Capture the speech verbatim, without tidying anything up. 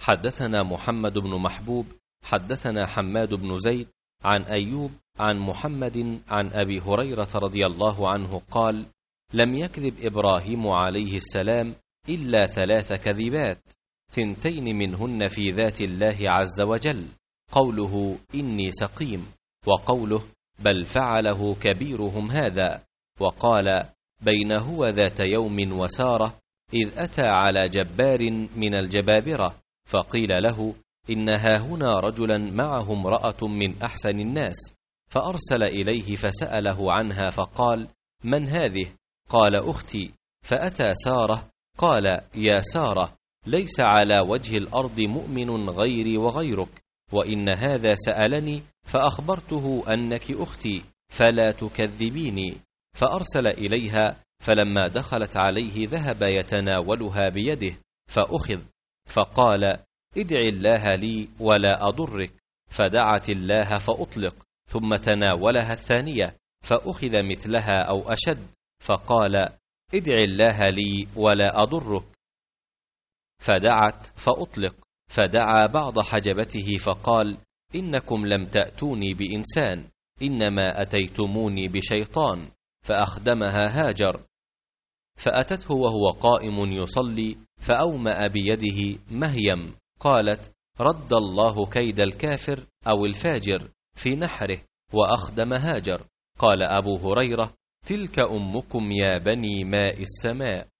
حدثنا محمد بن محبوب حدثنا حماد بن زيد عن أيوب عن محمد عن أبي هريرة رضي الله عنه قال: لم يكذب إبراهيم عليه السلام إلا ثلاث كذبات، ثنتين منهن في ذات الله عز وجل، قوله إني سقيم، وقوله بل فعله كبيرهم هذا، وقال بين هو ذات يوم وسارة إذ أتى على جبار من الجبابرة فقيل له إن هاهنا رجلا معه امرأة من أحسن الناس، فأرسل إليه فسأله عنها فقال من هذه؟ قال أختي. فأتى سارة قال يا سارة ليس على وجه الأرض مؤمن غيري وغيرك، وإن هذا سألني فأخبرته أنك أختي فلا تكذبيني. فأرسل إليها، فلما دخلت عليه ذهب يتناولها بيده فأخذ، فقال ادع الله لي ولا أضرك، فدعت الله فأطلق، ثم تناولها الثانية فأخذ مثلها أو أشد، فقال ادع الله لي ولا أضرك، فدعت فأطلق، فدعا بعض حجبته فقال إنكم لم تأتوني بإنسان، إنما أتيتموني بشيطان، فأخدمها هاجر. فأتته وهو قائم يصلي فأومأ بيده مهيم، قالت رد الله كيد الكافر أو الفاجر في نحره، وأخدم هاجر. قال أبو هريرة تلك أمكم يا بني ماء السماء.